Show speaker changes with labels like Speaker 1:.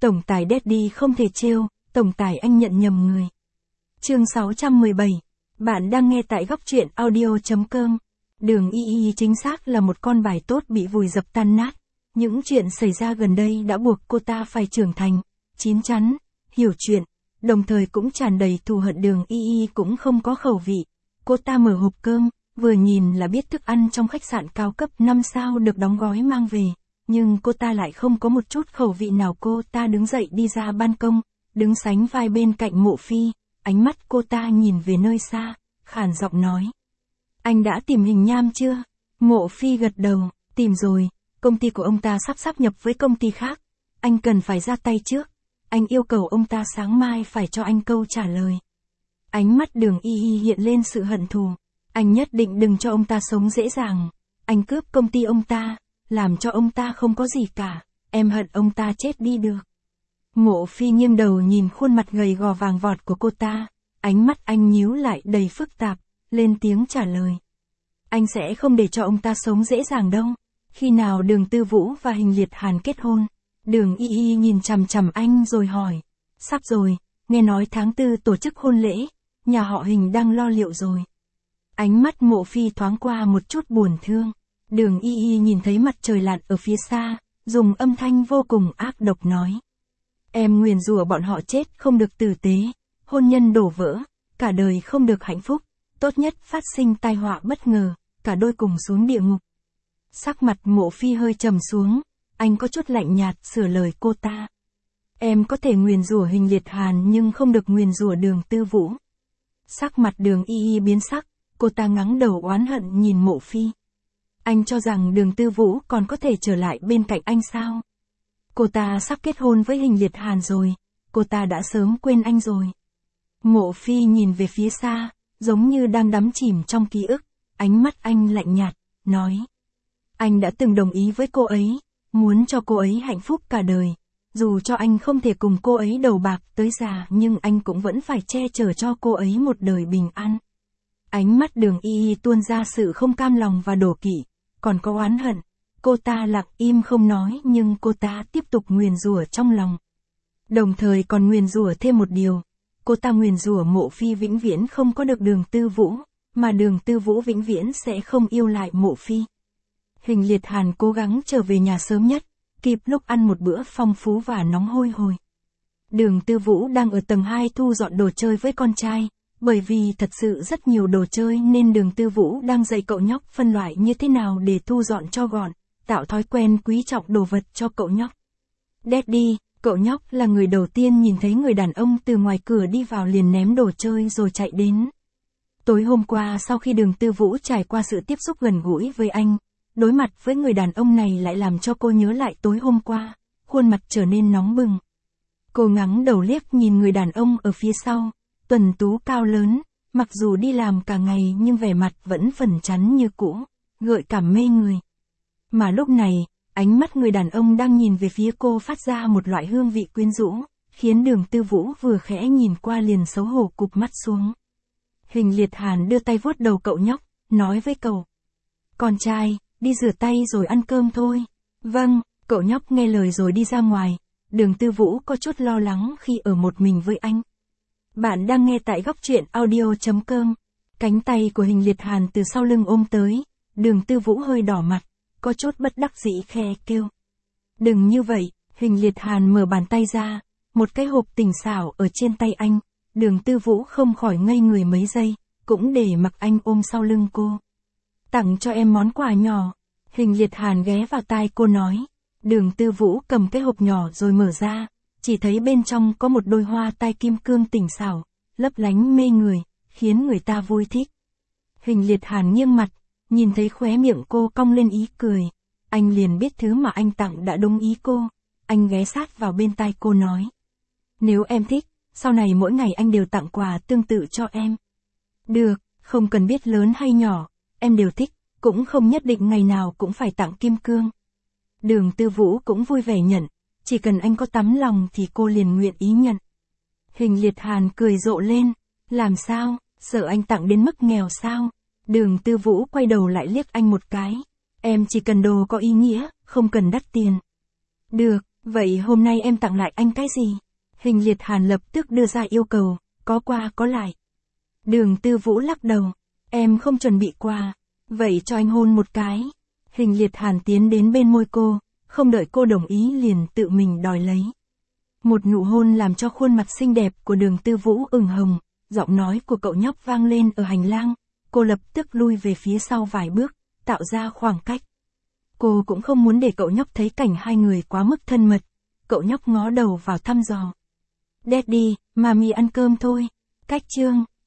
Speaker 1: Tổng tài Daddy không thể trêu, tổng tài anh nhận nhầm người. Chương 617. Bạn đang nghe tại góc truyện audio.com. Đường Y chính xác là một con bài tốt bị vùi dập tan nát. Những chuyện xảy ra gần đây đã buộc cô ta phải trưởng thành, chín chắn, hiểu chuyện, đồng thời cũng tràn đầy thù hận. Đường Y cũng không có khẩu vị. Cô ta mở hộp cơm, vừa nhìn là biết thức ăn trong khách sạn cao cấp 5 sao được đóng gói mang về. Nhưng cô ta lại không có một chút khẩu vị nào. Cô ta đứng dậy đi ra ban công, đứng sánh vai bên cạnh Mộ Phi, ánh mắt cô ta nhìn về nơi xa, khàn giọng nói. Anh đã tìm Hình Nham chưa? Mộ Phi gật đầu, tìm rồi, công ty của ông ta sắp sáp nhập với công ty khác. Anh cần phải ra tay trước. Anh yêu cầu ông ta sáng mai phải cho anh câu trả lời. Ánh mắt Đường Y hiện lên sự hận thù. Anh nhất định đừng cho ông ta sống dễ dàng. Anh cướp công ty ông ta, làm cho ông ta không có gì cả. Em hận ông ta chết đi được. Mộ Phi nghiêng đầu nhìn khuôn mặt gầy gò vàng vọt của cô ta. Ánh mắt anh nhíu lại đầy phức tạp, lên tiếng trả lời. Anh sẽ không để cho ông ta sống dễ dàng đâu. Khi nào Đường Tư Vũ và Hình Liệt Hàn kết hôn? Đường Y nhìn chằm chằm anh rồi hỏi. Sắp rồi, nghe nói tháng 4 tổ chức hôn lễ, nhà họ Hình đang lo liệu rồi. Ánh mắt Mộ Phi thoáng qua một chút buồn thương. Đường Y nhìn thấy mặt trời lặn ở phía xa, dùng âm thanh vô cùng ác độc nói. Em nguyền rủa bọn họ chết không được tử tế, hôn nhân đổ vỡ, cả đời không được hạnh phúc, tốt nhất phát sinh tai họa bất ngờ, cả đôi cùng xuống địa ngục. Sắc mặt Mộ Phi hơi trầm xuống, anh có chút lạnh nhạt sửa lời cô ta. Em có thể nguyền rủa Hình Liệt Hàn nhưng không được nguyền rủa Đường Tư Vũ. Sắc mặt Đường Y biến sắc, cô ta ngắng đầu oán hận nhìn Mộ Phi. Anh cho rằng Đường Tư Vũ còn có thể trở lại bên cạnh anh sao? Cô ta sắp kết hôn với Hình Liệt Hàn rồi, cô ta đã sớm quên anh rồi. Mộ Phi nhìn về phía xa, giống như đang đắm chìm trong ký ức, ánh mắt anh lạnh nhạt, nói. Anh đã từng đồng ý với cô ấy, muốn cho cô ấy hạnh phúc cả đời. Dù cho anh không thể cùng cô ấy đầu bạc tới già nhưng anh cũng vẫn phải che chở cho cô ấy một đời bình an. Ánh mắt Đường Y tuôn ra sự không cam lòng và đổ kỵ, còn có oán hận. Cô ta lặng im không nói nhưng cô ta tiếp tục nguyền rủa trong lòng. Đồng thời còn nguyền rủa thêm một điều. Cô ta nguyền rủa Mộ Phi vĩnh viễn không có được Đường Tư Vũ, mà Đường Tư Vũ vĩnh viễn sẽ không yêu lại Mộ Phi. Hình Liệt Hàn cố gắng trở về nhà sớm nhất, kịp lúc ăn một bữa phong phú và nóng hôi hổi. Đường Tư Vũ đang ở tầng 2 thu dọn đồ chơi với con trai. Bởi vì thật sự rất nhiều đồ chơi nên Đường Tư Vũ đang dạy cậu nhóc phân loại như thế nào để thu dọn cho gọn, tạo thói quen quý trọng đồ vật cho cậu nhóc. Daddy, cậu nhóc là người đầu tiên nhìn thấy người đàn ông từ ngoài cửa đi vào liền ném đồ chơi rồi chạy đến. Tối hôm qua sau khi Đường Tư Vũ trải qua sự tiếp xúc gần gũi với anh, đối mặt với người đàn ông này lại làm cho cô nhớ lại tối hôm qua, khuôn mặt trở nên nóng bừng. Cô ngẩng đầu liếc nhìn người đàn ông ở phía sau. Tuần tú cao lớn, mặc dù đi làm cả ngày nhưng vẻ mặt vẫn phấn chắn như cũ, gợi cảm mê người. Mà lúc này, ánh mắt người đàn ông đang nhìn về phía cô phát ra một loại hương vị quyến rũ, khiến Đường Tư Vũ vừa khẽ nhìn qua liền xấu hổ cụp mắt xuống. Hình Liệt Hàn đưa tay vuốt đầu cậu nhóc, nói với cậu. Con trai, đi rửa tay rồi ăn cơm thôi. Vâng, cậu nhóc nghe lời rồi đi ra ngoài. Đường Tư Vũ có chút lo lắng khi ở một mình với anh. Bạn đang nghe tại góc truyện audio.com. Cánh tay của Hình Liệt Hàn từ sau lưng ôm tới, Đường Tư Vũ hơi đỏ mặt, có chút bất đắc dĩ khe kêu. Đừng như vậy, Hình Liệt Hàn mở bàn tay ra, một cái hộp tinh xảo ở trên tay anh, Đường Tư Vũ không khỏi ngây người mấy giây, cũng để mặc anh ôm sau lưng cô. Tặng cho em món quà nhỏ, Hình Liệt Hàn ghé vào tai cô nói. Đường Tư Vũ cầm cái hộp nhỏ rồi mở ra. Chỉ thấy bên trong có một đôi hoa tai kim cương tinh xảo, lấp lánh mê người, khiến người ta vui thích. Hình Liệt Hàn nghiêng mặt, nhìn thấy khóe miệng cô cong lên ý cười. Anh liền biết thứ mà anh tặng đã đúng ý cô. Anh ghé sát vào bên tai cô nói. Nếu em thích, sau này mỗi ngày anh đều tặng quà tương tự cho em. Được, không cần biết lớn hay nhỏ, em đều thích, cũng không nhất định ngày nào cũng phải tặng kim cương. Đường Tư Vũ cũng vui vẻ nhận. Chỉ cần anh có tấm lòng thì cô liền nguyện ý nhận. Hình Liệt Hàn cười rộ lên. Làm sao, sợ anh tặng đến mức nghèo sao? Đường Tư Vũ quay đầu lại liếc anh một cái. Em chỉ cần đồ có ý nghĩa, không cần đắt tiền. Được, Vậy hôm nay em tặng lại anh cái gì? Hình Liệt Hàn lập tức đưa ra yêu cầu, có qua có lại. Đường Tư Vũ lắc đầu, em không chuẩn bị quà, vậy cho anh hôn một cái. Hình Liệt Hàn tiến đến bên môi cô, không đợi cô đồng ý liền tự mình đòi lấy. Một nụ hôn làm cho khuôn mặt xinh đẹp của Đường Tư Vũ ửng hồng, giọng nói của cậu nhóc vang lên ở hành lang, cô lập tức lui về phía sau vài bước, tạo ra khoảng cách. Cô cũng không muốn để cậu nhóc thấy cảnh hai người quá mức thân mật, cậu nhóc ngó đầu vào thăm dò. Daddy, mami ăn cơm thôi. Cách chương